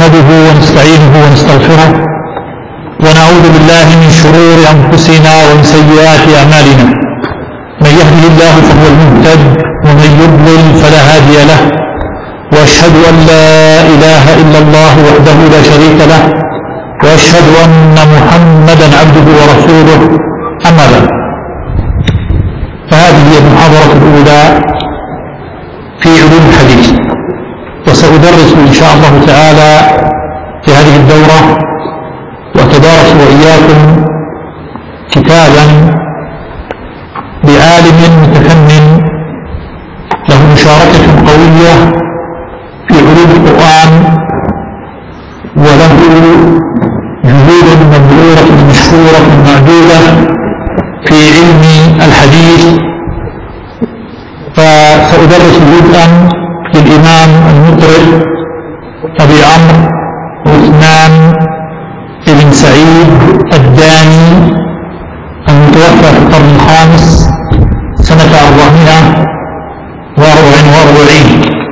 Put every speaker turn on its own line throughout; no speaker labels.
نحمده ونستعينه ونستغفره ونعوذ بالله من شرور أنفسنا ومن سيئات أعمالنا. من يهده الله فهو المهتد ومن يضلل فلا هادي له، وأشهد أن لا إله إلا الله وحده لا شريك له، وأشهد أن محمدا عبده ورسوله. أما بعد، فهذه هي المحاضرة الأولى في علوم الحديث، وسأدرس إن شاء الله تعالى في هذه الدورة وأتدارس وإياكم كتابا لعالم متفنن له مشاركة قوية في علوم القرآن، وله جهود مبذورة مشهورة معدودة في علم الحديث. فسأدرس جزءا للإمام المطرب أبي عمرو عثمان بن سعيد الداني المتوفى في القرن الخامس سنة 444.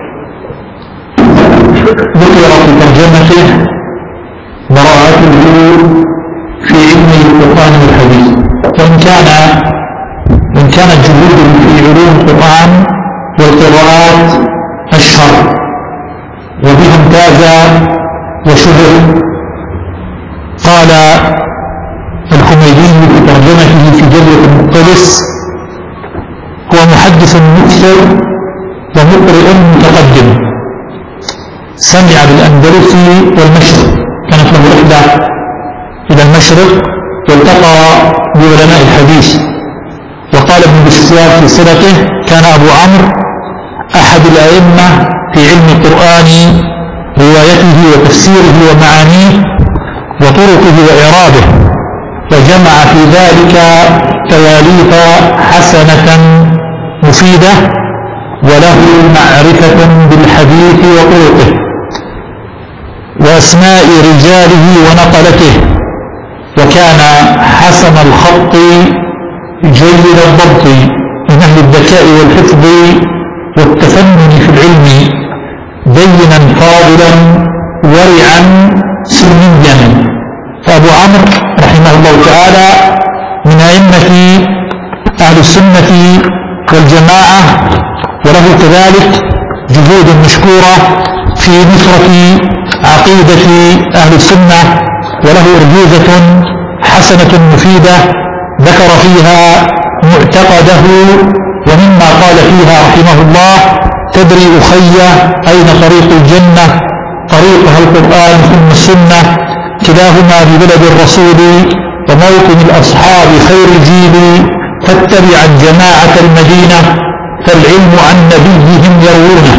ذكر في ترجمته براءته في علم القرآن والحديث، وإن كانت جهوده في علوم القرآن والقراءات أشهر وبها امتاز وشهر. قال الحميدي في ترجمته في جلية المقتبس: هو محدث مكثر ومقرئ متقدم، سمع بالأندلس والمشرق، كانت له رحلة إلى المشرق والتقى بعلماء الحديث. وقال ابن بشوار في صلته: كان أبو عمرو أحد الأئمة في علم القرآن، روايته وتفسيره ومعانيه وطرقه وإعرابه، وجمع في ذلك تواليف حسنة مفيدة، وله معرفة بالحديث وطرقه وأسماء رجاله ونقلته، وكان حسن الخط جيد الضبط من أهل الذكاء والحفظ والتفنن في العلم، دينا فاضلا ورعا سنيا. فأبو عمرو رحمه الله تعالى من أئمة أهل السنة والجماعة، وله كذلك جهود مشكورة في نصرة عقيدة أهل السنة، وله أرجوزة حسنة مفيدة ذكر فيها معتقده، ومما قال فيها رحمه الله: تدري أخي أين طريق الجنة؟ طريقها القرآن ثم السنة، كلاهما ببلد الرسول وموطن الأصحاب خير الجيل، فاتبعا جماعة المدينة فالعلم عن نبيهم يروونه.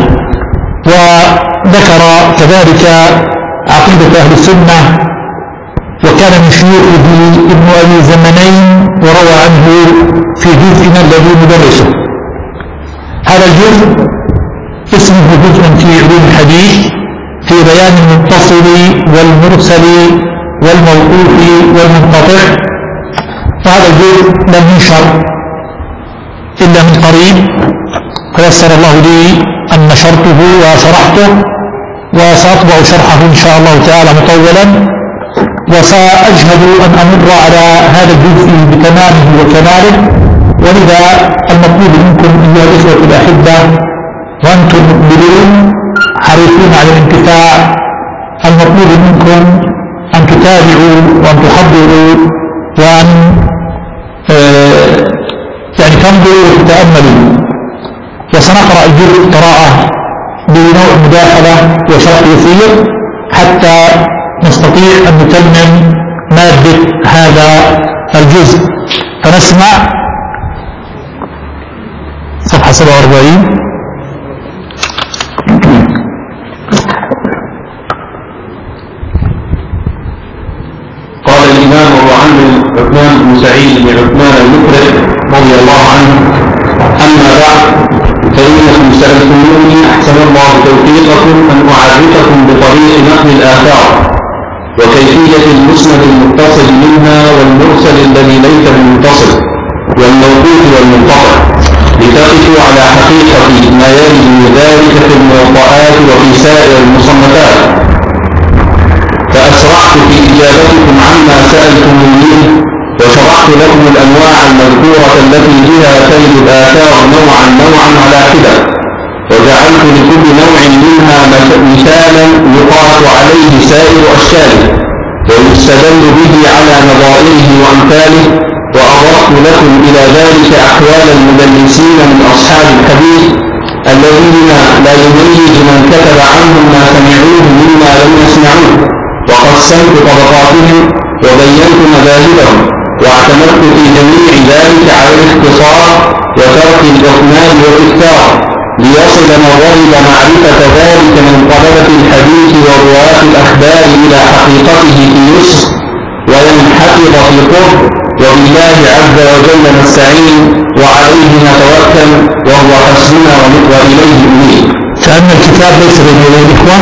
وذكر كذلك عقيدة أهل السنة، وكان من شيوخه ابن أبي زمنين، وروى عنه في جزءنا الذي ندرسه. هذا الجزء اسمه جزء في علوم الحديث في بيان المتصل والمرسل والموقوف والمنقطع. فهذا الجزء لم ينشر إلا من قريب، فيسر الله لي أن نشرته وشرحته، وسأطبع شرحه إن شاء الله تعالى مطولا، وسأجهد أن أمر على هذا الجزء بتمامه وكماله. ولذا المطلوب منكم أيها الإخوة الأحبة وأنتم مقبلون حريصون على الانتفاع، المطلوب منكم أن تتابعوا وأن تحضروا وأن تنظروا وتتأملوا. وسنقرأ الجزء قراءة بنوع مداخلة وشرح يسير حتى نستطيع أن نتمم مادة هذا الجزء. فنسمع صفحة 47.
قال الإمام أبو عمرو عثمان بن سعيد بن عثمان المطرب رضي الله عنه: أما بعد، فإنكم سألتموني أحسن الله توفيقكم أن أعرفكم بطريق نقل الآثار وكيفية المسند المتصل منها والمرسل الذي ليس بالمتصل والموقوف والمنقطع، لتقفوا على حقيقة ما يرد ذلك في الموطئات وفي سائر المصنفات. الصخرة التي بها ترد الآثار نوعا على حدة، وجعلت لكل نوع منها مثالا يقاس عليه سائر أشكاله ويستدل به على نظائره وأمثاله، وأضفت لكم إلى ذلك أحوال المدلسين من أصحاب الحديث الذين لا يميز من كتب عنهم ما سمعوه مما لم يسمعوه، وقسمت طبقاتهم وبينت مذاهبهم، واعتمدت في جميع ذلك على الاختصار وترك الإطناب والإكثار، ليصل من رغب معرفة ذلك من طلبة الحديث ورواة الأخبار إلى حقيقته في يسر، وينحفظ في قرب، وبالله عز وجل نستعين وعليه نتوكل وهو حسبنا وإليه نميل.
فأن الكتاب ليس بين يدي الإخوة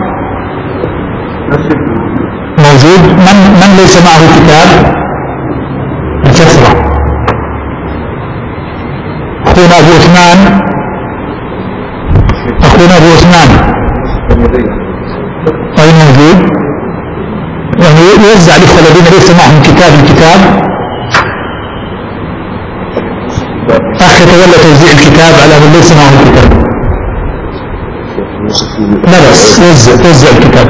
موجود. من ليس معه كتاب؟ الكثرة. أخونا أبو عثمان أين موجود؟ يعني يوزع الإخوة الذين ليس معهم الكتاب. أخ يتولى توزيع الكتاب على من ليس معه الكتاب. لا بس وزع الكتاب.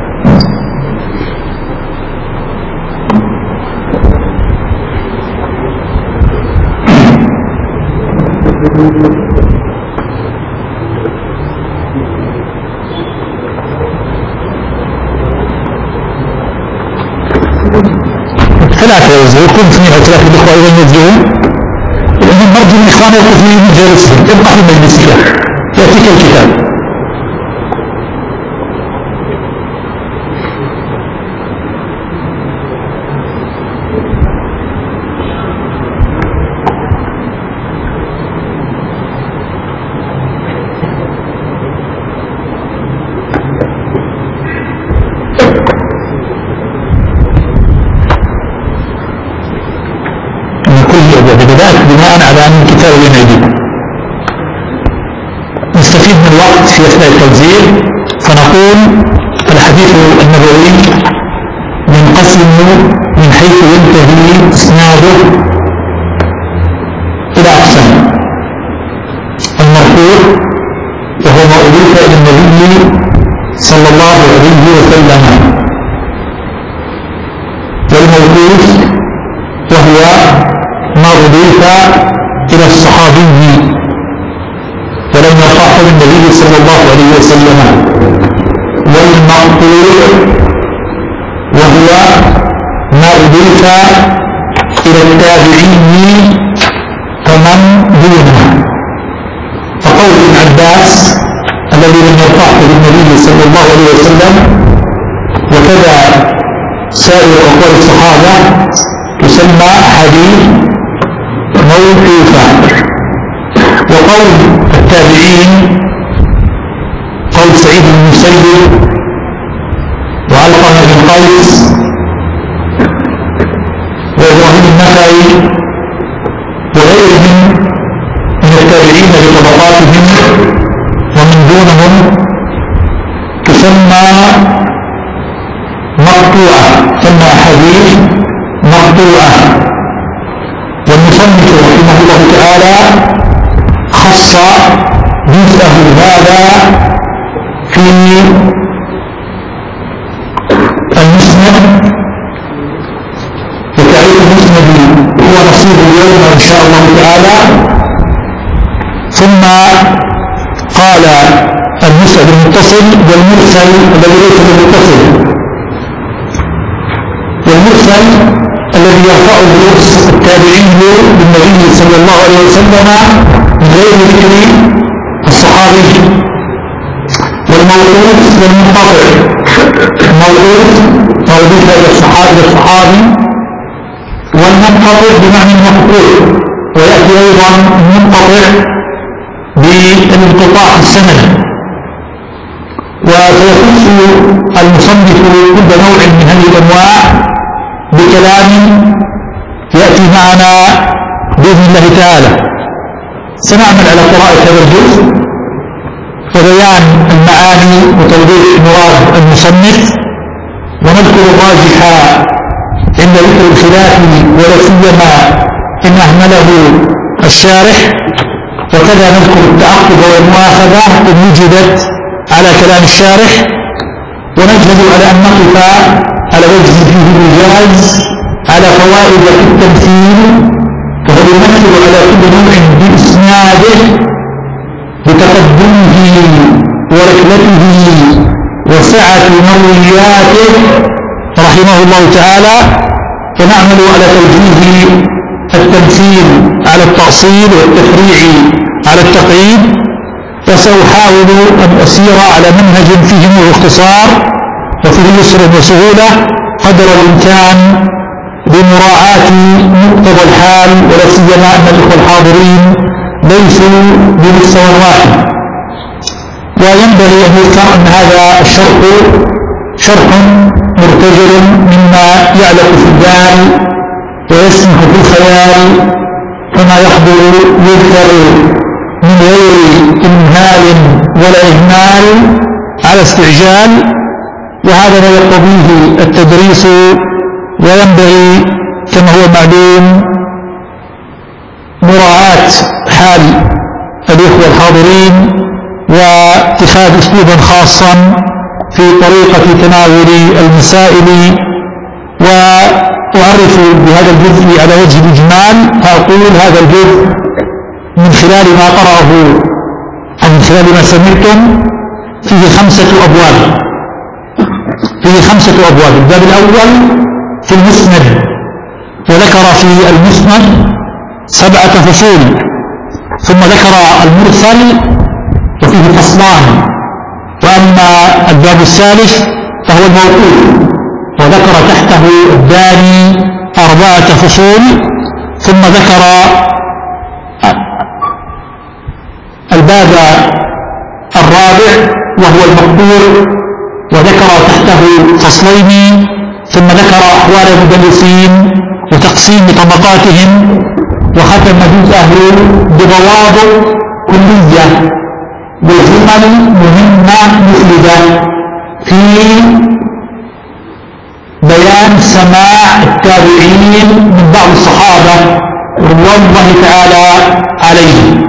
ثلاثة يوزعوا، كل 2 أو 3 الإخوة أيضا يوزعون، لأنهم مرجو من إخوانه يوقف من مجالسهم، ابقى في مجلسك يأتيك الكتاب. بناء على أن الكتاب بين أيديكم. نستفيد من الوقت في أثناء التوزيع فنقول الحديث النبوي ينقسم من حيث ينتهي إسناده إلى أقسام: المرفوع وهو ما أضيف إلى النبي صلى الله عليه وسلم، والموقوف وهو ما أضيف إلى الصحابي ولم يرفعه النبي صلى الله عليه وسلم، والمقطوع وهو ما أضيف إلى التابعين فمن دونه، فقول ابن عباس الذي لم يرفعه للنبي صلى الله عليه وسلم وكذا سائر أقوال الصحابة تسمى حديث موقوفا. وقول التابعين قول سعيد بن المسيب وعلقمة بن قيس وإبراهيم النخعي وغيرهم من التابعين بطبقاتهم ومن دونهم تسمى مقطوعة، تسمى حديث مقطوعة. والمصنف رحمه الله تعالى خص جزءه هذا في المسند، وتعريف المسند هو نصيب اليوم إن شاء الله تعالى. ثم قال المسند المتصل والمرسل الذي ليس بالمتصل، والمرسل الذي يرفعه التابعي بالنبي صلى الله عليه وسلم من غير ذكر الصحابي، والموقوف والمنقطع. الموقوف موقوف إلى الصحابي، والمنقطع بمعنى المقطوع، ويأتي أيضا المنقطع بالانقطاع السند. وسيخص المصنف كل نوع من هذه الأنواع بكلام يأتي معنا بإذن الله تعالى. سنعمل على قراءة هذا الجزء وبيان المعاني وتوضيح مراد المصنف، ونذكر الراجح عند ذكر الخلاف ولا سيما إن أهمله الشارح، وكذا نذكر التعقب والمؤاخذة إن وجدت على كلام الشارح، ونجهز على أن نقف على وجه فيه الإيجاز على فوائد في التمثيل، فهو يمثل على كل نوع بإسناده بتقدمه وركبته وسعة مروياته رحمه الله تعالى، ونعمل على توجيه التمثيل على التأصيل والتفريع على التقييد. وسأحاول أن أسير على منهج فيه اختصار وفيه يسر وسهولة قدر الإمكان بمراعاة مقتضى الحال، ولا سيما أن الإخوة الحاضرين ليسوا بمستوى واحد. وينبغي أن يذكر أن هذا الشرح شرح مرتجل مما يعلق في البال ويسمح في الخيال، كما يحضر يذكر من غير إمهال ولا إهمال على استعجال، وهذا ما يقتضيه التدريس. وينبغي كما هو معلوم مراعاة حال الإخوة الحاضرين واتخاذ أسلوبا خاصا في طريقة تناول المسائل. وأعرف بهذا الجزء على وجه الإجمال، فأقول هذا الجزء من خلال ما قرأه أو من خلال ما سمعتم فيه 5 أبواب. الباب الأول في المسند، وذكر في المسند 7 فصول، ثم ذكر المرسل وفيه فصلان. وأما الباب الثالث فهو الموقوف، وذكر تحته الداني 4 فصول، ثم ذكر الباب الرابع وهو المقبول، وذكر تحته فصلين، ثم ذكر أحوال المدلسين وتقسيم طبقاتهم، وختم جزءه بضوابط كلية وجمل مهمة مفيدة في بيان سماع التابعين من بعض الصحابة رضوان الله تعالى عليهم.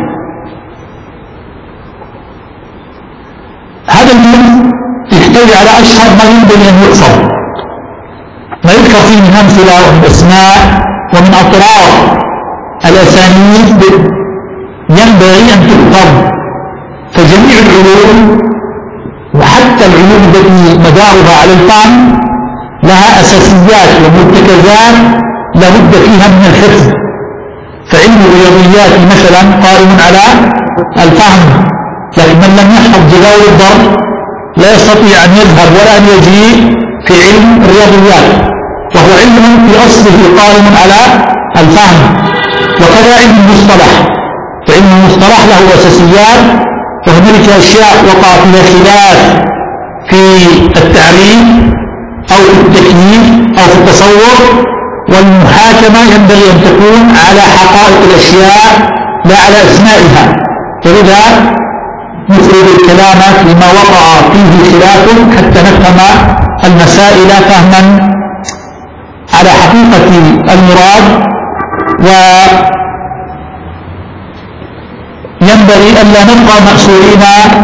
هذا الجزء يحتوي على أشهر ما ينبغي أن يحفظ، ما يذكر فيه من أمثلة ومن أسماء ومن أطراف الأسانيد ينبغي أن تحفظ. فجميع العلوم وحتى العلوم التي مدارها على الفهم لها أساسيات ومرتكزات لابد فيها من الحفظ. فعلم الرياضيات مثلا قائم على الفهم، لكن من لم يحفظ جداول الضرب لا يستطيع أن يذهب ولا أن يجيء في علم الرياضيات، وهو علم في أصله قائم على الفهم. وكذا علم المصطلح، فعلم المصطلح له أساسيات، وهناك أشياء وقع فيها خلاف في التعريف أو في التكييف أو في التصور، والمحاكمة ينبغي أن تكون على حقائق الأشياء لا على أسمائها. ولذا نفرد الكلام فيما وقع فيه خلاف حتى نفهم المسائل فهما على حقيقة المراد. وينبغي ألا نبقى مأسورين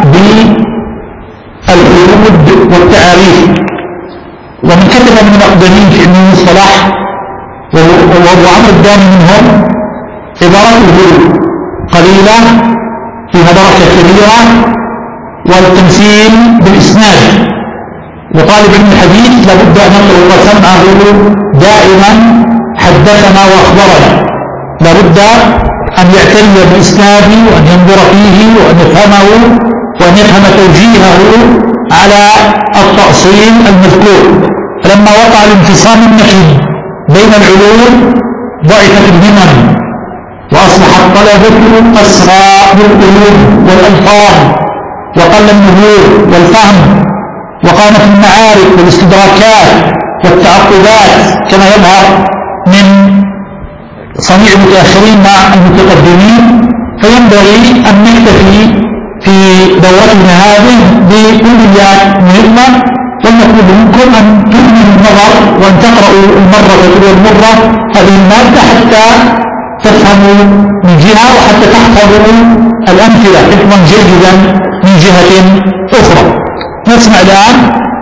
بالحدود والتعاريف. ومن كتب من الأقدمين في علم المصطلح وهو عمرو الداني منهم عبارته قليلة فيها بركة كبيرة، والتمثيل بالإسناد. وطالب علم الحديث لابد أن يطلق سمعه دائما حدثنا وأخبرنا، لابد أن يعتني بالإسناد وأن ينظر فيه وأن يفهمه وأن يفهم توجيهه على التأصيل المذكور. فلما وقع الانفصام النقي بين العلوم ضعفت الهمم، وأصبح الطلبة أسرى بالقلوب والألفاظ، وقل النبوغ والفهم، وقامت المعارف والاستدراكات والتعقبات كما يظهر من صنيع المتأخرين مع المتقدمين. فينبغي أن نكتفي في دورتنا هذه بكليات مهمة، ونطلب منكم أن تؤمنوا النظر وأن تقرأوا المرة والمرة هذه المادة حتى تفهموا من جهة وحتى تحفظوا الأمثلة حفظا جيدا من جهة أخرى. نسمع الآن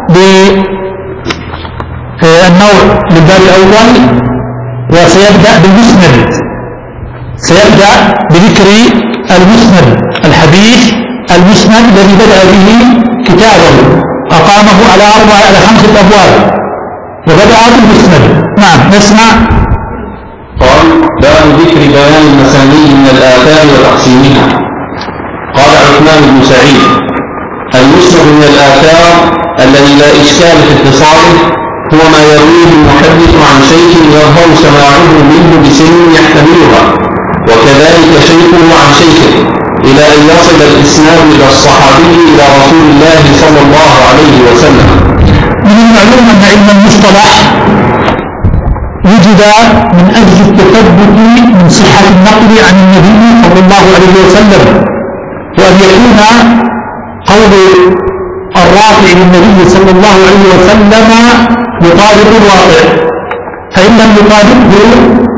بالنوع للباب الأول، وسيبدأ بالمسند، سيبدأ بذكر المسند، الحديث المسند الذي بدأ به كتابه، أقامه على 5 أبواب وبدأ بالمسند. نعم نسمع.
قال: باب ذكر بيان المسانيد من الآثار وتقسيمها. قال عثمان بن سعيد: المسند من الآثار الذي لا إشكال في اتصاله هو ما يرويه المحدث عن شيخ يظهر سماعه منه بسن يحتملها، وكذلك شيخه عن شيخه، إلى أن يصل الإسناد إلى الصحابي إلى رسول الله صلى الله عليه وسلم.
من المعلوم أن علم المصطلح وجد من أجل التثبت من صحة النقل عن النبي صلى الله عليه وسلم، وأن يكون قول الرافع للنبي صلى الله عليه وسلم يطابق الواقع، فإن لم يطابقه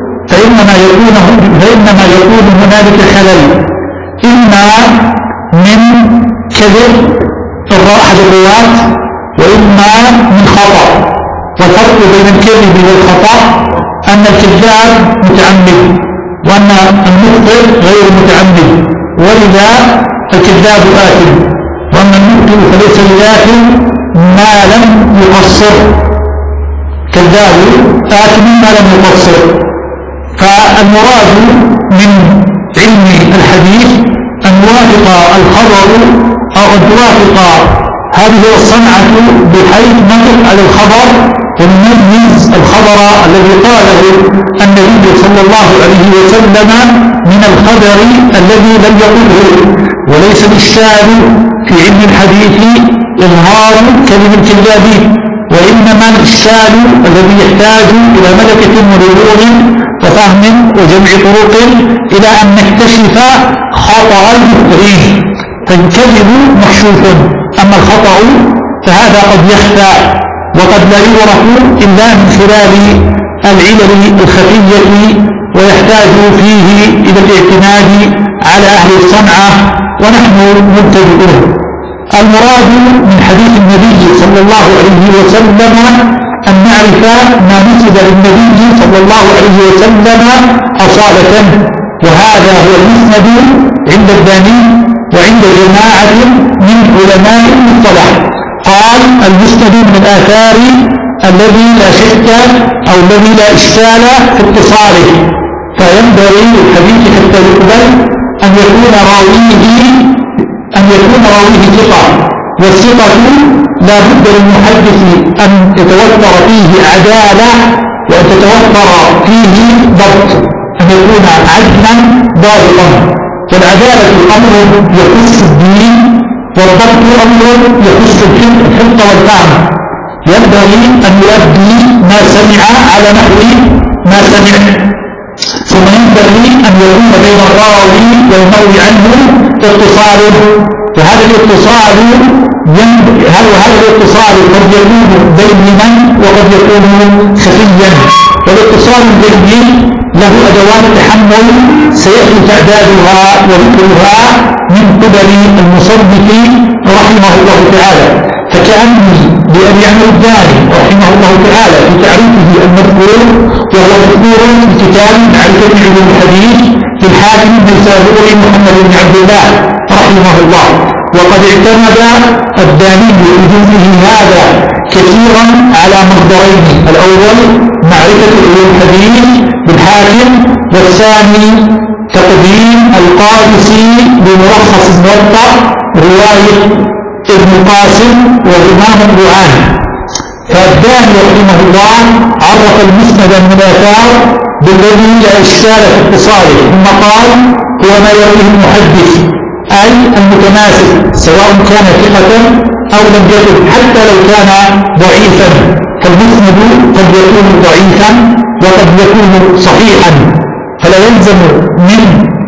فإنما يكون هنالك خلل، إما من كذب أحد الرواة وإما من خطأ. والفرق بين الكذب والخطأ أن الكذاب متعمد وأن المخطئ غير متعمد، ولذا الكذاب آثم، وأن المخطئ فليس بآثم ما لم يقصر، كذاب آثم ما لم يقصر. فالمراد من علم الحديث أن يوافق الخبر أو أن توافق هذه الصنعة بحيث نقف على الخبر ونميز الخبر الذي قاله النبي صلى الله عليه وسلم من الخبر الذي لم يقله. وليس الإشكال في علم الحديث إظهار كلمة الكذابين، وإنما الإشكال الذي يحتاج إلى ملكة ولغور وفهم وجمع طرق إلى أن نكتشف خطأ المخبرين، فالكذب مكشوف، أما الخطأ فهذا قد يخفى وقد لا يعرف إلا من خلال العلل الخفية، ويحتاج فيه إلى الاعتماد على أهل الصنعة ونحن مبتدئون. المراد من حديث النبي صلى الله عليه وسلم أن نعرف ما نسب للنبي صلى الله عليه وسلم أصالة، وهذا هو المسند عند الداني وعند جماعة من علماء المصطلح. قال: المسند من الآثار الذي لا شك أو الذي لا إشكال في اتصاله، فينبغي للحديث حتى يقبل أن يكون راويه ثقة، والثقة لا بد للمحدث أن يتوفر فيه عدالة وأن تتوفر فيه ضبط، أن يكون عدلا ضابطا. والعدالة أمر يخص الدين، والضبط أمر يخص الحفظ والفهم. ينبغي أن يؤدي ما سمع على نحو ما سمع، ثم ينبغي أن يكون بين الراوي والمروي عنه اتصال، وهذا الاتصال قد يكون بينا وقد يكون خفيا. والاتصال البين له أدوات تحمل سيأتي تعدادها وذكرها من قبل المصنف رحمه الله تعالى. فكأني لأبي عمرو الداني رحمه الله تعالى في تعريفه المذكور، وهو مذكور في كتاب معرفة علوم الحديث للحاكم النيسابوري محمد بن عبد الله رحمه الله. وقد اعتمد الداني بجزئه هذا كثيرا على مصدرين: الأول معرفة علوم الحديث بالحاكم، والثاني تقديم القادسي بملخص الموطأ رواية ابن القاسم والإمام الرعاني. فالداني رحمه الله عرف المسند من الآثار بالذي لا إشكال في اتصاله، ثم قال: هو ما يرويه المحدث، أي المتماسك، سواء كان ثقة أو لم يكن، حتى لو كان ضعيفا، فالمسند قد يكون ضعيفا وقد يكون صحيحا، فلا يلزم من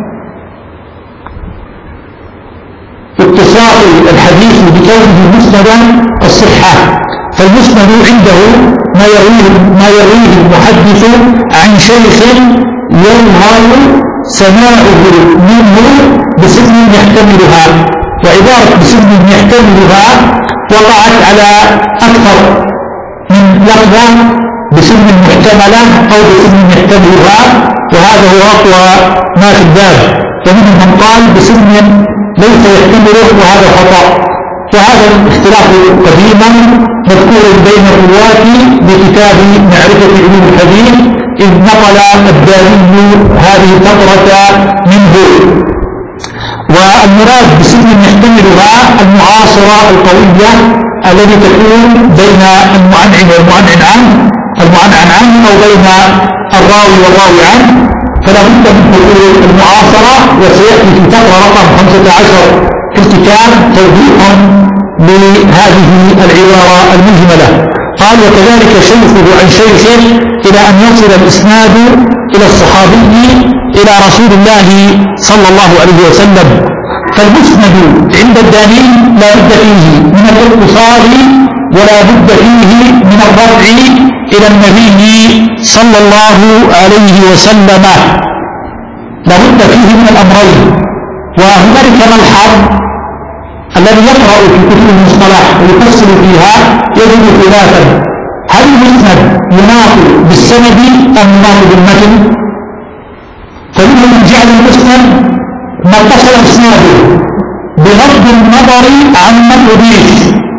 اتصال الحديث بكونه مسندا الصحة. فالمسند عنده ما يرويه المحدث عن شيخ يظهر سماعه منه بسن يحتملها، وعبارة بسن يحتملها وقعت على أكثر من لفظة، بسن محتملة أو بسن يحتملها، وهذا هو أقوى ما في الباب. ومنهم من قال بسن ليس يحتمله، وهذا خطأ. وهذا الاختلاف قديما مذكور بين الرواة بكتاب معرفة علوم الحديث، إذ نقل الدارمي هذه الفقرة منه. والمراد بسن يحتملها المعاصرة القوية التي تكون بين المعنعن والمعنعن عنه أو بين الراوي والراوي عنه، فلا بد من حصول المعاصرة. وسيأتي في فقرة رقم 15 في الكتاب توضيح لهذه العبارة المجملة. قال وكذلك شيخه عن شيخه إلى أن يصل الإسناد إلى الصحابي إلى رسول الله صلى الله عليه وسلم. فالمسند عند الدليل لا بد فيه من الاتصال ولا بد فيه من الرفع إلى النبي صلى الله عليه وسلم، لا بد فيه من الأمرين. وهنالك ملحظ الذي يقرأ في كتب المصطلح ويفصل فيها يجد خلافا: هل المسند يناط بالسند أم يناط بالمتن؟ فمنهم من جعل المسند ما اتصل اسناده بغض النظر عن من يضيف،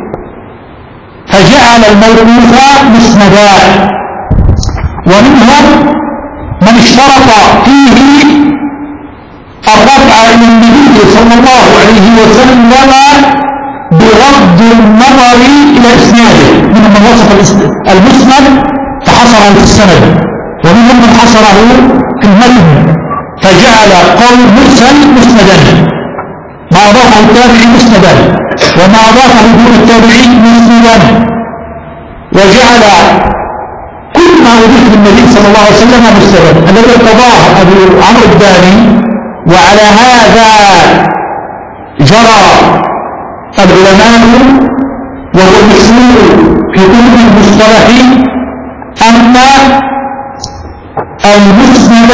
فجعل الموقوف مسندا. ومنهم من اشترط فيه الرفع إلى النبي صلى الله عليه وسلم بغض النظر إلى إسناده، من وصف المسند فحصره في السند، ومنهم من حصره في المتن فجعل قول مرسل مسندا، ما أضافه التابعي مسندا، وما أضافه دون التابعي مسندا، وجعل كل ما أضيف للنبي صلى الله عليه وسلم مسندا، الذي ارتضاه أبو عمرو الداني. وعلى هذا جرى العلماء، وهو المشهور في كتب المصطلح أن المسند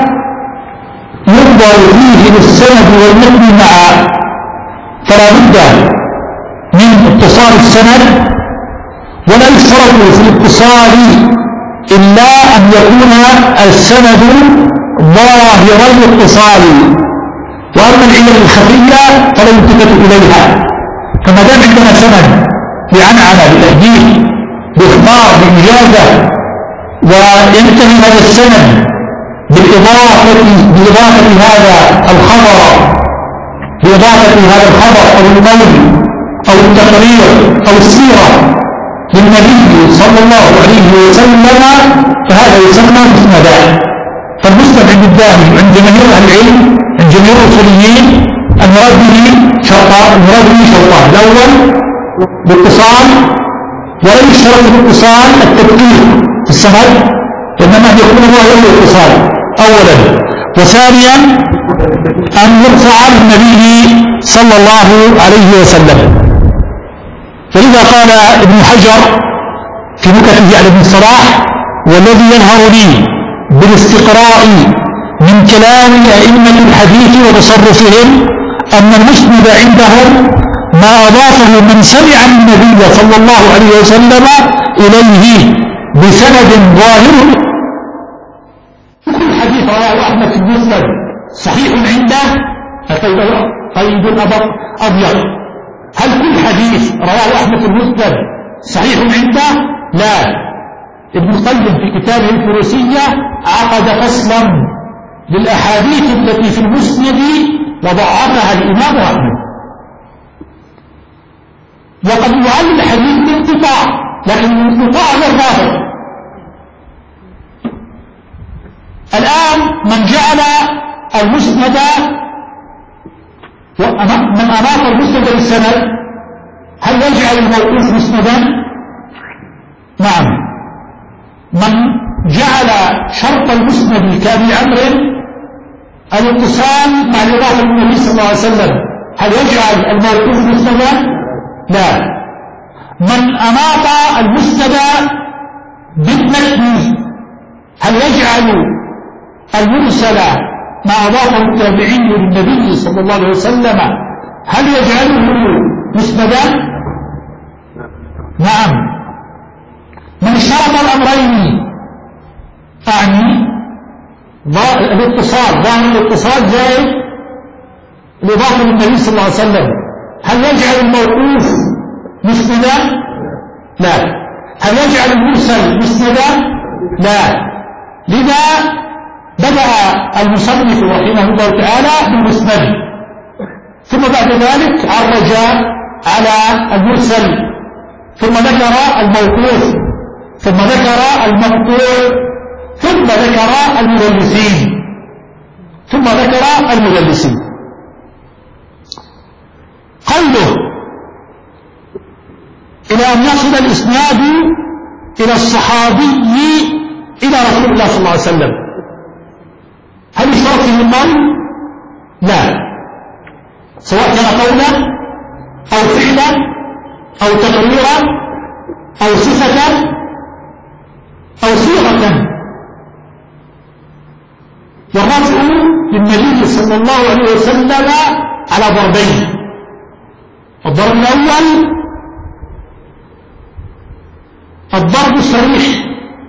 ينظر فيه للسند والمتن معا، فلا بد من اتصال السند، ولا يشترط في الاتصال إلا أن يكون السند ظاهر الاتصال. وأما العلل الخفية فلا يلتفت إليها. فما دام عندنا سند بعنعنة بتحديد بإخبار بإجازة، وينتهي هذا السند بإضافة هذا الخبر أو القول أو التقرير أو السيرة للنبي صلى الله عليه وسلم، فهذا يسمى مسندا. فالمسند عند الداني وعند جماهير أهل العلم عند جميع الأصوليين المراد به شرطان: الأول باتصال، ولا يشترط بالاتصال التدقيق في السند، إنما يكون ظاهر الاتصال أولا، وثانيا أن يرفع للنبي صلى الله عليه وسلم. فلذا قال ابن حجر في نكته على ابن الصلاح: والذي يظهر لي بالاستقراء من كلام أئمة الحديث وتصرفهم أن المسند عندهم ما أضافه من سمع النبي صلى الله عليه وسلم إليه بسند ظاهر. كل حديث رواه أحمد في المسند صحيح عنده، طيب الأبر أبيض. هل كل حديث رواه أحمد في المسند صحيح عنده؟ لا. ابن القيم في كتابه الفروسية عقد فصلا للأحاديث التي في المسند وضعفها الإمام أحمد. وقد يعلل الحديث بانقطاع، لكن الانقطاع غير ظاهر. الآن من جعل المسند من أضاف المسند للسند، هل يجعل الموقوف مسندا؟ نعم. من جعل شرط المسند كأبي عمرو الاتصال مع الإضافة للنبي صلى الله عليه وسلم، هل يجعل الموقوف مسندا؟ لا. من أناط المسند بالمتن، هل يجعل المرسل ما أضافه التابعي للنبي صلى الله عليه وسلم هل يجعله مسندا؟ نعم. من اشترط الأمرين أعني الاتصال، ظاهر الاتصال زائد الإضافة للنبي صلى الله عليه وسلم، هل يجعل الموقوف مسندا؟ لا. هل يجعل المرسل مسندا؟ لا. لذا بدأ المصنف رحمه الله تعالى بالمسند، ثم بعد ذلك عرج على المرسل، ثم ذكر الموقوف، ثم ذكر المقطوع، ثم ذكر المدلسين، قوله إلى أن يصل الإسناد إلى الصحابي إلى رسول الله صلى الله عليه وسلم، هل يشترط فيه القول؟ لا، سواء كان قولا أو فعلا أو تقريرا أو صفة أو صيغة. والرفع للنبي صلى الله عليه وسلم على ضربين: الضرب الأول الضرب الصريح،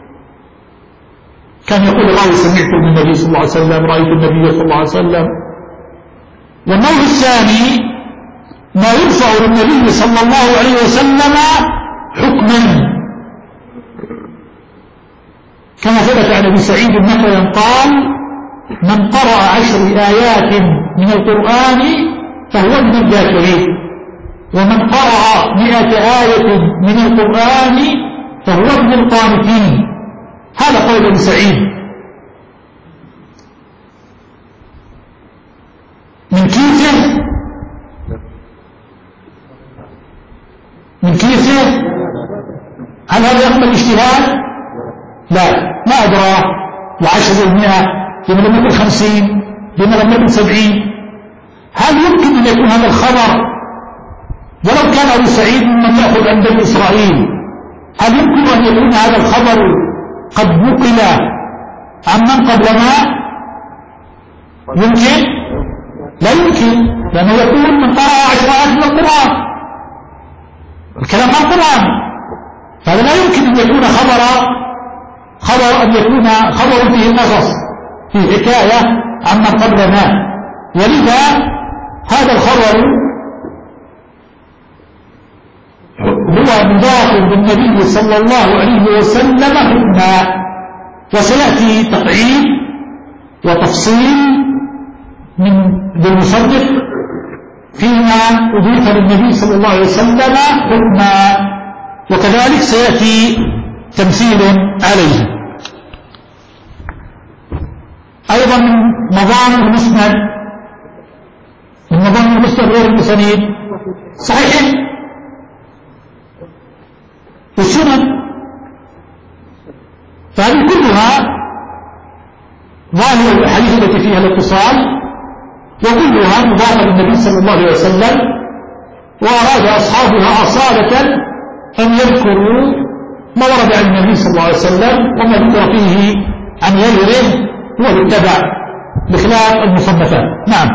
كان يقول الله سمعت من النبي صلى الله عليه وسلم، رأيت النبي صلى الله عليه وسلم. والنوع الثاني ما يرفع للنبي صلى الله عليه وسلم حكما، كما ثبت عن ابي سعيد مثلا قال: من قرأ 10 آيات من القرآن فهو من الذاكرين، ومن قرأ 100 آية من القرآن فهو من القانتين. هذا قول ابن سعيد. من كيفه هل هذا يقبل اجتهاد؟ لا أدرى. 10 و100 لما لم يكن 50 لما لم يكن 70. هل يمكن أن يكون هذا الخبر ولو كان أبو سعيد ممن يأخذ عن بني إسرائيل، هل يمكن أن يكون هذا الخبر قد نقل عمن قبلنا؟ يمكن؟ لا يمكن، لأنه يقول من قرأ 10 آيات من القرآن، الكلام عن القرآن، فهذا لا يمكن أن يكون خبر فيه قصص، فيه حكاية عمن قبلنا. ولذا هذا الخبر هو مضاف بالنبي صلى الله عليه وسلم حكما، وسيأتي تقعيد وتفصيل من المصنف فيما أضيف للنبي صلى الله عليه وسلم حكما، وكذلك سيأتي تمثيل عليه. أيضا من مظاهر المسند، غير المسانيد صحيح والسنن، فهذه كلها ظاهر الأحاديث التي فيها الاتصال، وكلها مضافة للنبي صلى الله عليه وسلم، وأراد أصحابها أصالة أن يذكروا ما ورد عن النبي صلى الله عليه وسلم وما ذكر فيه عن غيره هو يتبع بخلاف المصنفات. نعم.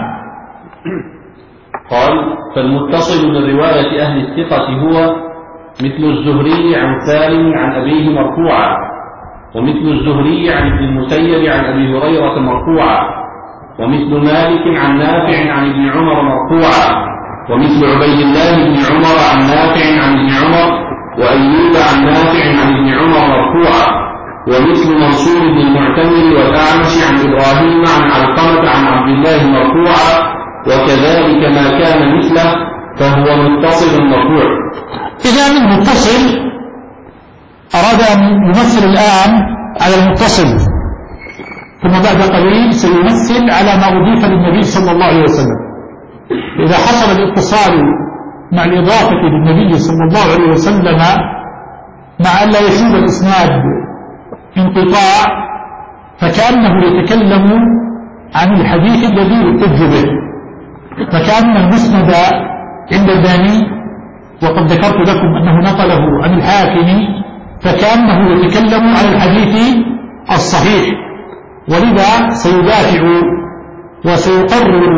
قال: فالمتصل من رواية أهل الثقة هو مثل الزهري عن سالم عن أبيه مرفوعا، ومثل الزهري عن ابن المسيب عن أبي هريرة مرفوعا، ومثل مالك عن نافع عن ابن عمر مرفوعا، ومثل عبيد الله بن عمر عن نافع عن ابن عمر، وأيوب عن نافع عن ابن عمر مرفوعا، ومثل منصور بن المعتمر والأعمش عن إبراهيم عن علقمة عن عبد الله مرفوعا، وكذلك ما كان مثله فهو متصل مرفوع.
إذا المتصل أراد أن يمثل الآن على المتصل، ثم بعد قليل سيمثل على ما أضيف للنبي صلى الله عليه وسلم. إذا حصل الاتصال مع الإضافة للنبي صلى الله عليه وسلم مع أن لا يشوب الإسناد انقطاع، فكأنه يتكلم عن الحديث الذي يحتج به، فكأن المسند عند الباني، وقد ذكرت لكم أنه نقله عن الحاكم، فكأنه يتكلم عن الحديث الصحيح، ولذا سيدافع وسيقرر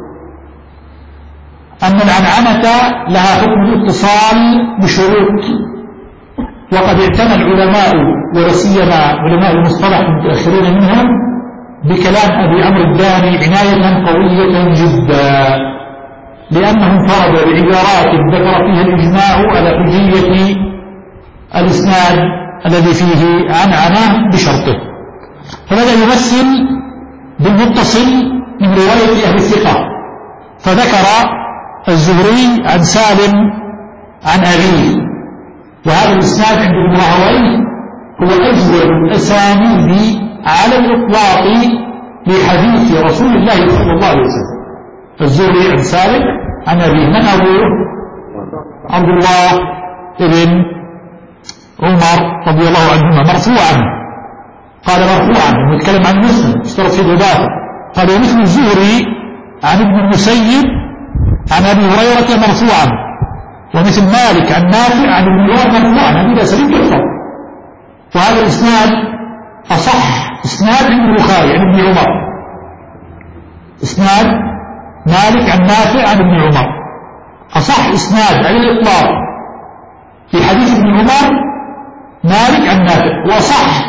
أن العنعنة لها حكم الاتصال بشروط. وقد اعتنى العلماء ولا سيما علماء المصطلح المتأخرين منهم بكلام أبي عمرو الداني عناية قوية جدا، لأنه انفرد بعبارات ذكر فيها الإجماع على حجية الإسناد الذي فيه عنعنة بشرطه. فبدأ يمثل بالمتصل من رواية أهل الثقة، فذكر الزهري عن سالم عن أبيه، وهذا الإسناد عند ابن راهويه هو أجود الأسانيد على الإطلاق لحديث رسول الله صلى الله عليه وسلم. الزهري عن سالم عن أبيه، من أبوه؟ عبد الله بن عمر رضي الله عنهما مرفوعا، قال مرفوعا، ونتكلم عن مسلم اشترط في الإضافة، قال ومثل الزهري عن ابن المسيب عن أبي هريرة مرفوعا، ومثل مالك عن نافع عن ابن عمر مرفوعا. هذا سليم يحفظ، وهذا الإسناد أصح إسناد عند البخاري عن ابن عمر، إسناد مالك عن نافع عن ابن عمر أصح إسناد على الإطلاق في حديث ابن عمر مالك عن نافع، وأصح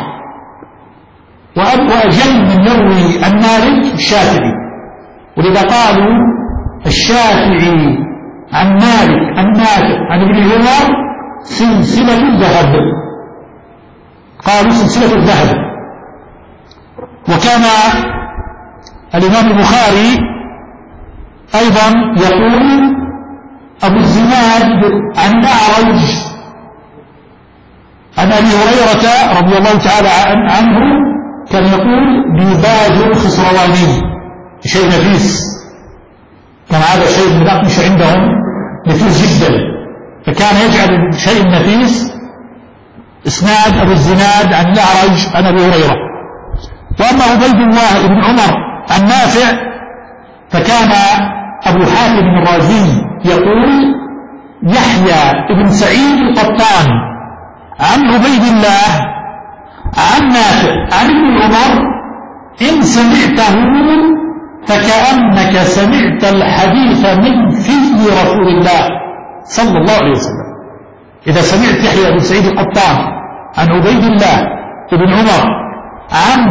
وأجل من يروي عن مالك الشافعي. ولذا قالوا الشافعي عن مالك عن نافع عن ابن عمر سلسلة الذهب، قالوا سلسلة الذهب. وكان الإمام البخاري أيضا يقول أبو الزناد عن أعرج عن أبي هريرة رضي الله تعالى عنه كان يقول ديباج خسرواني، شيء نفيس، كان هذا شيء من الأقمشة عندهم نفيس جدا، فكان يجعل الشيء النفيس إسناد أبو الزناد عن الأعرج عن أبي هريرة. وأما عبيد الله بن عمر عن نافع فكان أبو حاتم الرازي يقول يحيى بن سعيد القطان عن عبيد الله عن نافع عن ابن عمر إن سمعته فكأنك سمعت الحديث من في رسول الله صلى الله عليه وسلم. إذا سمعت يحيى بن سعيد القطان عن عبيد الله بن عمر عن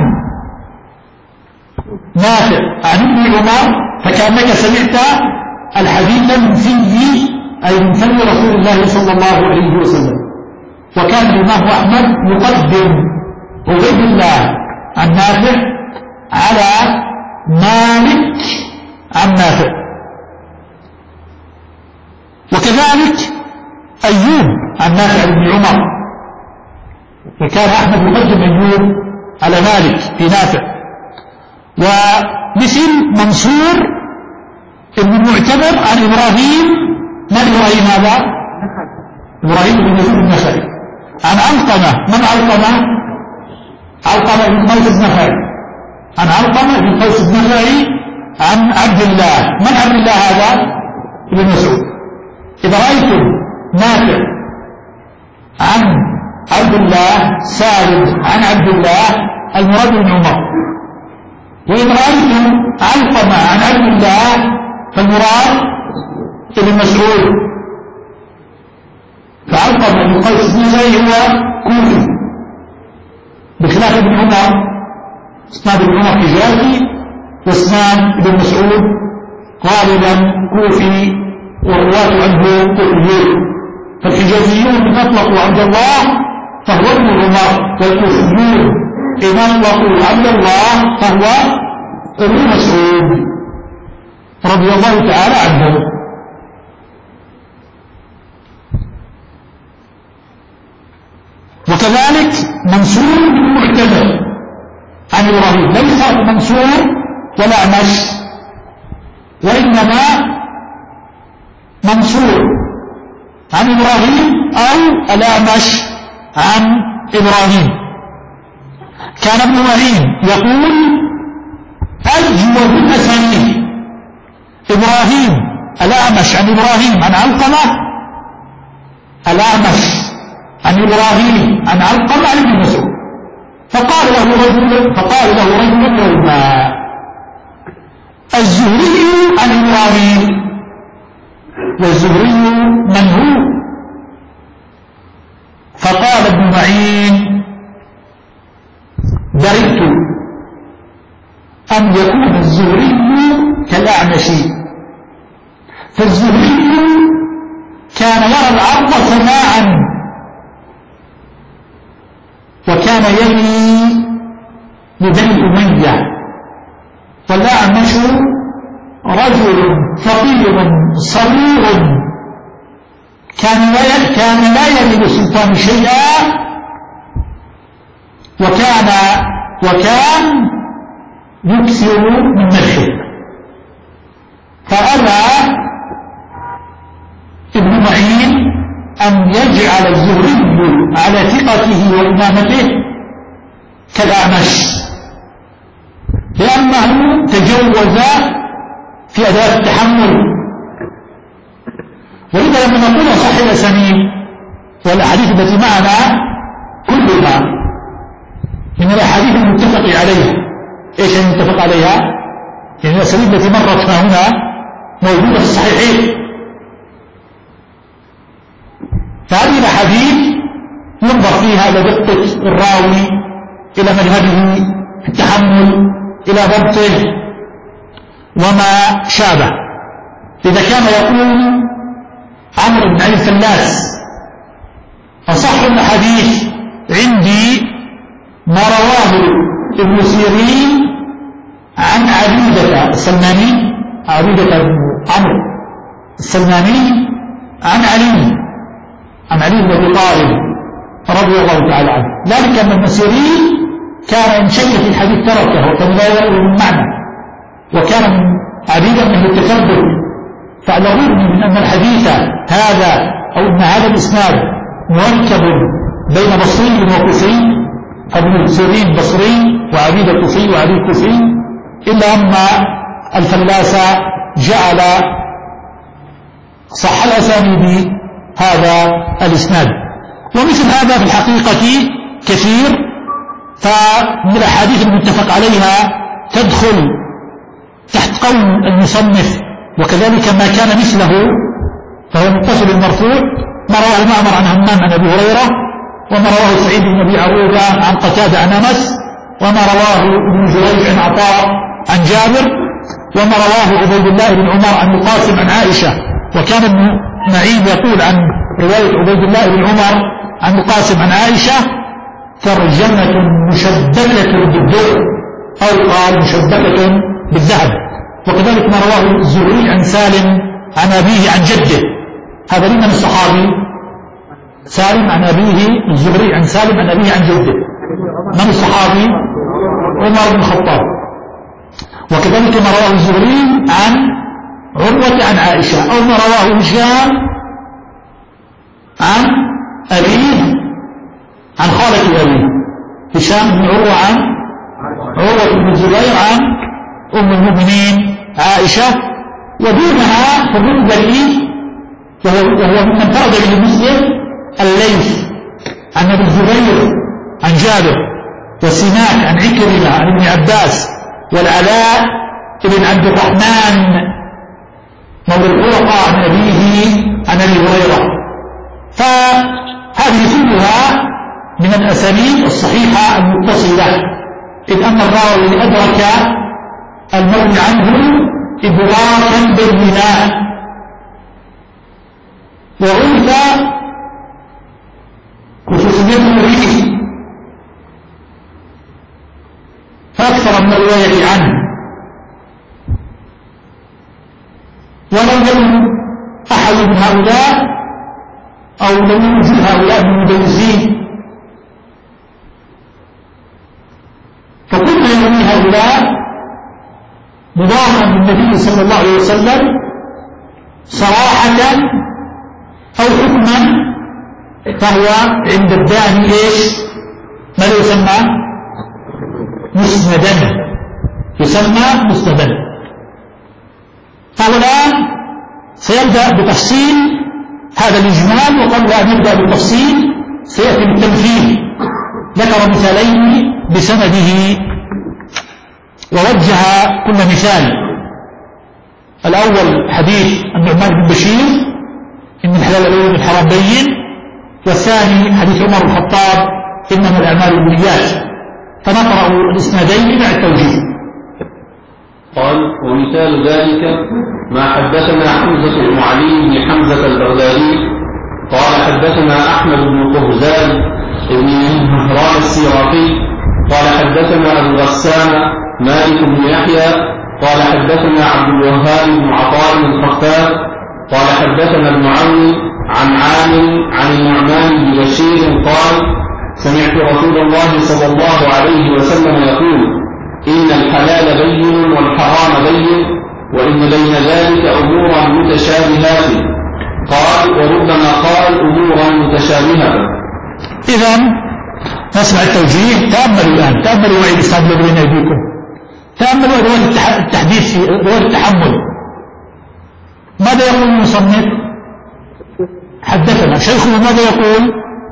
نافع عن ابن عمر فكأنك سمعت الحديث من في أي من فم رسول الله صلى الله عليه وسلم. وكان الإمام أحمد يقدم عبيد الله عن نافع على مالك عن نافع. وكذلك أيوب عن نافع بن عمر، وكان أحمد يقدم أيوب على مالك في نافع. ومثل منصور ابن المعتمر عن إبراهيم، من إبراهيم هذا؟ إبراهيم بن يزيد النخعي عن علقمة، من علقمة؟ علقمة بن قيس النخعي عن علقمة بن قيس النخعي عن عبد الله، من عبد الله هذا؟ ابن مسعود. إذا رأيتم نافع عن عبد الله، سالم عن عبد الله، المراد بن عمر. وإن رأيتم علقمة عن عبد الله فالمراد ابن مسعود. فعلقمة بن قيس النخعي هو كوفي بخلاف ابن عمر، اسناد ابن عمر حجازي واسناد ابن مسعود غالبا كوفي والرواة عنه كوفيون. فالحجازيون إن أطلقوا عبد الله فهو ابن عمر، والكوفيون إن أطلقوا عبد الله فهو ابن مسعود رضي الله تعالى عنه. وكذلك منصور بن المعتمر عن إبراهيم، ليس منصور ولا أعمش، وإنما منصور عن إبراهيم أو الأعمش عن إبراهيم. كان ابن معين يقول أجود الأسانيد إبراهيم الأعمش عن إبراهيم عن علقمة، الأعمش عن إبراهيم عن علقمة عن ابن مسعود. فقال له رجل يوما: الزهري عن إبراهيم. والزهري من هو؟ فقال ابن معين: برئت أن يكون الزهري كالأعمش، فالزهري كان يرى العرض سماعا وكان يلي لبني أمية، والأعمش رجل فقير صغير كان لا يلي للسلطان شيئا، وكان يكثر من مدحه. فأبى ابن معين أن يجعل الزهري على ثقته وإمامته كالأعمش، لأنه تجوز في أداء التحمل. وإذا لما نقول صحيح الأسانيد والأحاديث التي معنا كلها من الأحاديث المتفق عليها. إيش المتفق عليها؟ يعني الأسانيد التي مرت هنا موجودة في الصحيحين. فهذه الأحاديث ينظر فيها إلى دقة الراوي، إلى مذهبه في التحمل، إلى ضبطه وما شابه. إذا كان يقول عمرو بن علي الفلاس: أصح الحديث عندي ما رواه ابن سيرين عن عبيدة السلماني، عبيدة بن عمرو السلماني عن علي بن أبي طالب رضي الله تعالى عنه، ذلك أن ابن سيرين كان إن شك في الحديث تركه وكان لا يروي من معنى، وكان من عبيدة من التثبت. فاعلموا من أن الحديث هذا أو أن هذا الإسناد مركب بين بصري وكوفي، فابن سيرين بصري وعبيدة كوفي وعلي كوفي، إلا أن الفلاس جعل صح الأسانيد هذا الإسناد. ومثل هذا في الحقيقة كثير، فمن الأحاديث المتفق عليها تدخل تحت قول المصنف، وكذلك ما كان مثله فهو متصل المرفوع، ما رواه معمر عن همام عن أبي هريرة، وما رواه سعيد بن أبي عروبة عن قتادة عن أنس، وما رواه ابن جريج عن عطاء عن جابر، وما رواه عبيد الله بن عمر عن القاسم عن عائشة. وكان ابن معين يقول عن رواية عبيد الله بن عمر عن القاسم عن عائشة: ترجمة مشبكة بالدر، أو قال مشبكة بالذهب. وكذلك ما رواه الزهري عن سالم عن أبيه عن جده. هذا من الصحابي سالم عن أبيه، الزهري عن سالم عن أبيه عن جده. من الصحابي؟ عمر بن الخطاب. وكذلك ما رواه الزهري عن عروة عن عائشة، أو ما رواه هشام عن أبيه عن خالة أبيه، هشام بن عروة عن عروة بن الزبير عن أم المؤمنين عائشة. ودونها في الرتبة وهو ممن فرد به مسلم الليث عن ابن الزبير عن جابر، وسماك عن عكرمة عن ابن عباس، والعلاء بن عبد الرحمن مولى القرقى عن أبيه عن أبي هريرة. فهذه كلها من الأسانيد الصحيحة المتصلة، إذ أن الراوي أدرك المروي عنه إدراكا بالبناء، وعرف خصوصيته به فأكثر من الرواية عنه، ولم يكن أحد من هؤلاء أو لم يوجد هؤلاء من المدلسين، فكل يروي هؤلاء مضافا للنبي صلى الله عليه وسلم صراحة أو حكما، فهو عند الداني إيش؟ ماذا يسمى؟ مسندا، يسمى مسندا. فالآن سيبدأ بتفصيل هذا الإجمال، وقبل أن يبدأ بالتفصيل سيأتي بالتمثيل. ذكر مثالين بسنده ووجه كل مثال. الأول حديث النعمان بن بشير إن الحلال بين الحرام بين، والثاني حديث عمر بن الخطاب إنما الأعمال بالنيات. فنقرأ الإسنادين مع التوجيه.
قال: ومثال ذلك ما حدثنا حمزة بن علي بن حمزة البغدادي قال حدثنا أحمد بن قهزال بن مهران السيراقي قال حدثنا أبو غسان مالك بن يحيى قال حدثنا عبد الوهاب بن عطاء الخفاف قال حدثنا ابن عون عن عامر عن النعمان بن بشير قال: سمعت رسول الله صلى الله عليه وسلم يقول: إن الحلال بين والحرام بين، وإن بين ذلك أمورا متشابهات. قال: وربما قال أمورا متشابهة.
إذن نسمع التوجيه. تأملوا الآن، تأملوا وعي الإسلام بين أيديكم، تأملوا رواية التحديث في رواية التحمل. ماذا يقول المصنف؟ حدثنا. شيخه ماذا يقول؟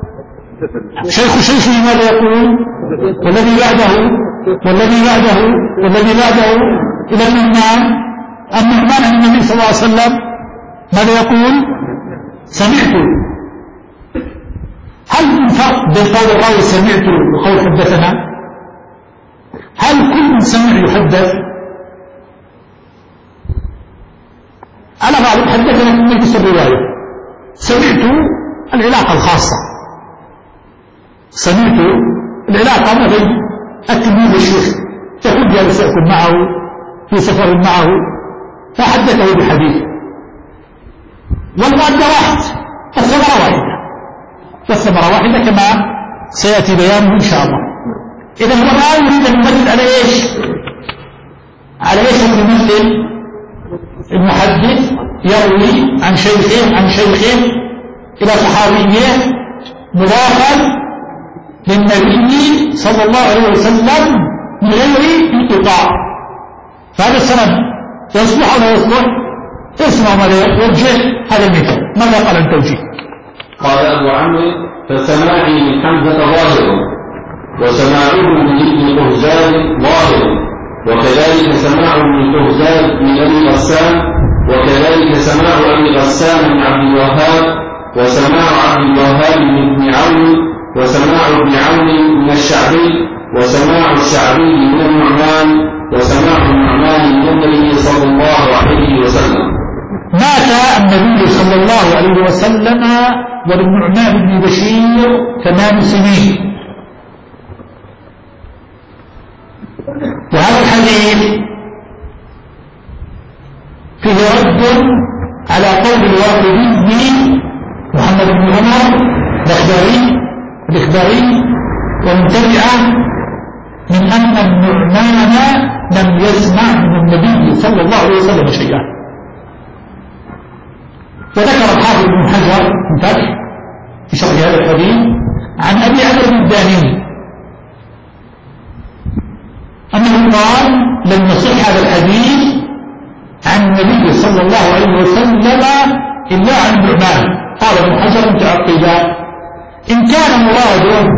شيخه ماذا يقول؟ والذي بعده والذي بعده والذي بعده إلى النعمان عن النبي صلى الله عليه وسلم ماذا يقول؟ سمعت. هل من فرق بين قول الراوي سمعت وقول حدثنا؟ هل كل سمع يحدث؟ على بعض حدثنا من نفس الرواية. سمعت العلاقة الخاصة، سمعت العلاقة ما بين التلميذ والشيخ، يقول جالس يأكل معه في سفر معه فحدثه بحديث، والمادة واحد، والثمرة واحدة كما سيأتي بيانه إن شاء الله. إذا هو الآن يريد أن يمثل على إيش؟ على إيش يمثل؟ المحدث يروي عن شيخه إلى صحابيه مضافا للنبي صلى الله عليه وسلم من غير انقطاع. فهذا السند يصلح ولا يصلح؟ اسمع ماذا يوجه هذا المثال. ماذا قال التوجيه؟
قال أبو عمرو: فسماعي من حمزة ظاهر، وسماعه من ابن قهزال ظاهر، وكذلك سماع ابن قهزال من أبي غسان، وكذلك سماع أبي غسان من عبد الوهاب، وسماع عبد الوهاب من ابن عون، وسماع ابن عون من الشعبي، وسماع الشعبي من النعمان، وسماع النعمان من النبي صلى الله عليه وسلم.
مات النبي صلى الله عليه وسلم وللنعمان بن بشير 8 سنين. وهذا الحديث فيه رد على قول الواقدي محمد بن عمر الإخباري ومن تبعه من أن النعمان لم يسمع من النبي صلى الله عليه وسلم شيئا. وذكر الحافظ بن حجر من فتح في شرح هذا الحديث عن أبي عمرو الداني أنه قال: لم يصح هذا الحديث عن النبي صلى الله عليه وسلم إلا عن النعمان. قال ابن حجر متعقبا: إن كان مراده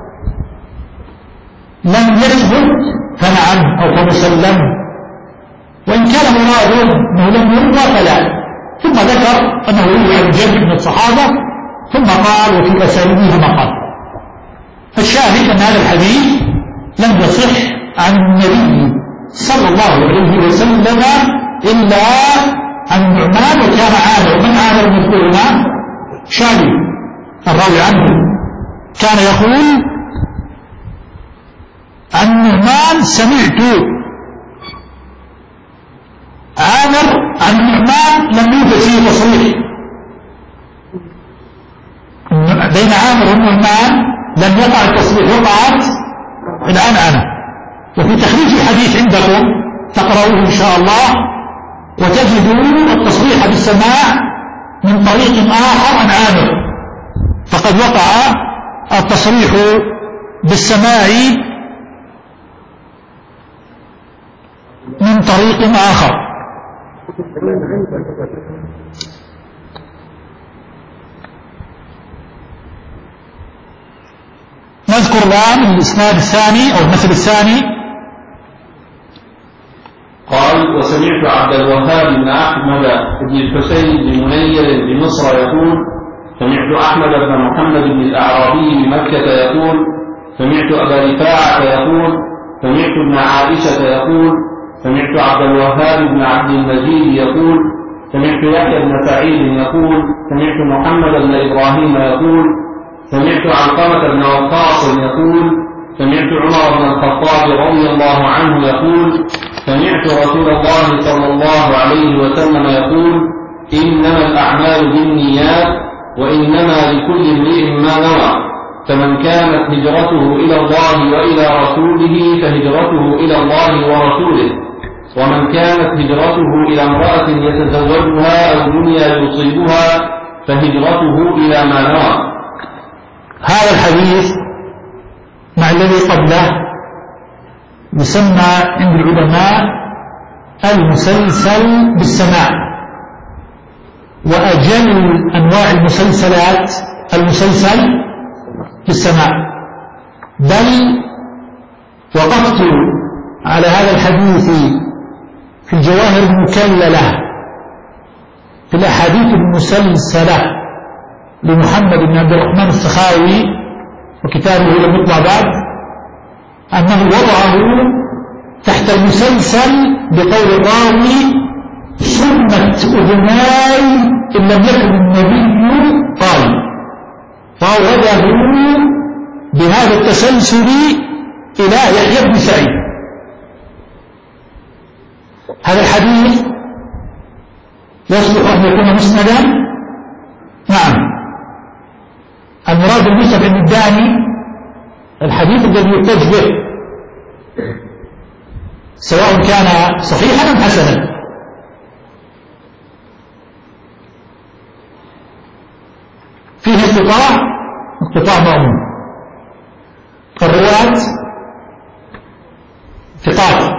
لم يثبت فنعم أو فمسلم، وإن كان مراده أنه لم يرضى فلا. ثم ذكر أنه يروي عن جمع من الصحابة، ثم قال: وفي أسانيده مقال. فالشاهد أن هذا الحديث لم يصح عن النبي صلى الله عليه وسلم إلا عن النعمان. وكان عامر، من عامر المذكورنا؟ شعبي الراوي عنه، كان يقول عن النعمان: سمعت. عامر عن النعمان لم يوجد فيه تصريح. بين عامر والنعمان لم يقع التصريح، وقعت العنعنة. وفي تخريج الحديث عندكم تقرأوه إن شاء الله وتجدون التصريح بالسماع من طريق آخر عن عامر، فقد وقع التصريح بالسماع من طريق آخر. نذكر نذكر الآن الإسناد الثاني أو المثل الثاني.
قال: وسمعت عبد الوهاب بن أحمد بن الحسين بن منير بمصر يقول: سمعت أحمد بن محمد بن الأعرابي بمكة يقول: سمعت أبا رفاعة يقول: سمعت ابن عائشة يقول: سمعت عبد الوهاب بن عبد المجيد يقول: سمعت يحيى بن سعيد يقول: سمعت محمد بن إبراهيم يقول: سمعت علقمة بن وقاص يقول: سمعت عمر بن الخطاب رضي الله عنه يقول: سمعت رسول الله صلى الله عليه وسلم يقول: إنما الأعمال بالنيات وإنما لكل امرئ ما نوى، فمن كانت هجرته إلى الله وإلى رسوله فهجرته إلى الله ورسوله، ومن كانت هجرته إلى امرأة يتزوجها أو دنيا يصيبها فهجرته إلى ما نوى.
هذا الحديث مع الذي قبله يسمى عند العلماء المسلسل بالسماع، وأجل أنواع المسلسلات المسلسل بالسماع. بل وقفت على هذا الحديث في الجواهر المكللة في الأحاديث المسلسلة لمحمد بن عبد الرحمن السخاوي وكتابه لم يطلع بعد، أنه وضعه تحت المسلسل بقول الراوي: سمت أذناي إن لم يكن النبي قال، فأورده بهذا التسلسل إلى يحيى بن سعيد. هذا الحديث يصلح أن يكون مسندا؟ نعم. المراد بالمسند عند الداني الحديث الذي يحتج به سواء كان صحيحا أم حسنا. فيه انقطاع مأمون، الرواة ثقات.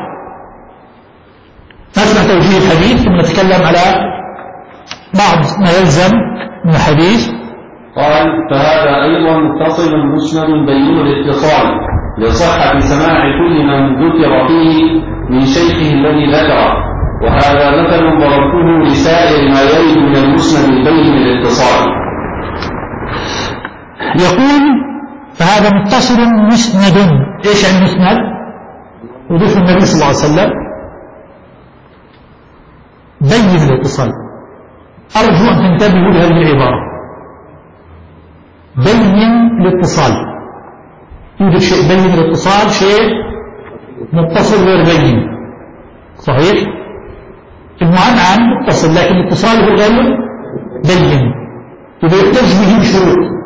نسمع توجيه الحديث ثم نتكلم على بعض ما يلزم من الحديث.
قال: فهذا أيضا متصل مسند بين الاتصال لصحة سماع كل من ذكر فيه من شيخه الذي ذكره، وهذا مثل ضربته لسائر ما يرد من المسند بين الاتصال.
يقول: فهذا متصل مسند. ايش يعني مسند؟ يضيف النبي صلى الله عليه وسلم. بين الاتصال. أرجو أن تنتبهوا لهذه العبارة. بين الاتصال. يوجد شيء بين الاتصال، شيء متصل غير بين. صحيح؟ المعنعن متصل لكن الاتصال هو غير بين. إذا يحتج به بشروط.